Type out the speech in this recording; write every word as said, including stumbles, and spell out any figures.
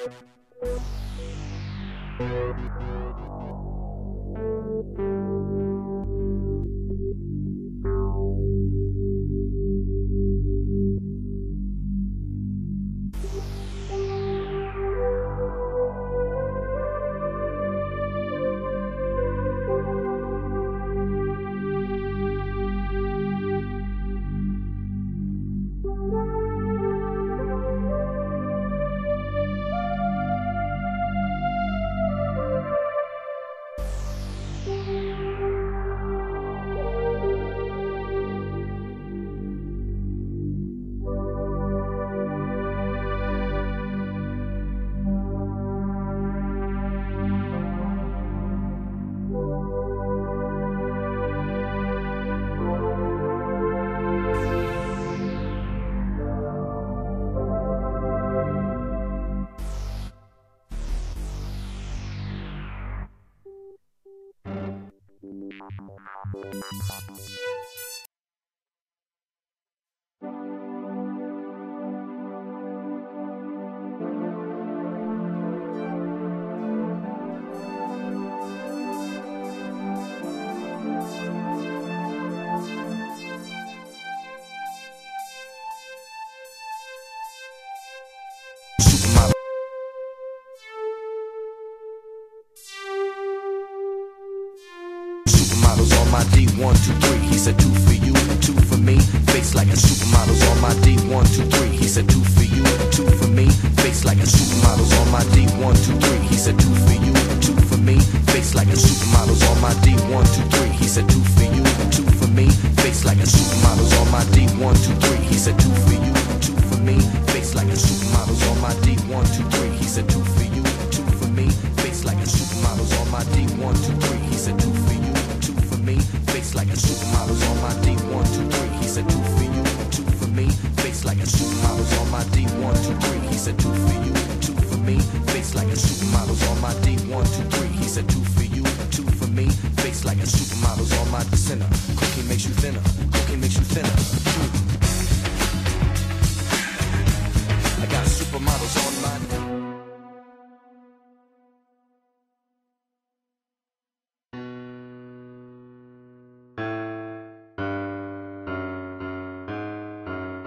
Supermodels on my D, one, two, three. He said two for you and two for me. Face like a supermodels on my D, one, two, three. He said two for you and two for me. Face like a supermodels on my D, one, two, three. He said two for you and two for me. Face like a supermodels on my D, one, two, three. He said two for you and two for me. Face like a supermodels on my D, one, two, three. He said two for you and two for me. Face like a supermodels on my D, one, two, three. He said two for you and two for me. Face like a supermodels on my D, one, two, three. He said two for you and two for me. Face like a supermodels on my D, one, two, three. He said two for you and two for me. Face like a supermodels on my D, one, two, three. He said two for you and two for me. Face like a supermodels on my D, one, two, three. He said two for you and two for me. Face like a supermodels on my center.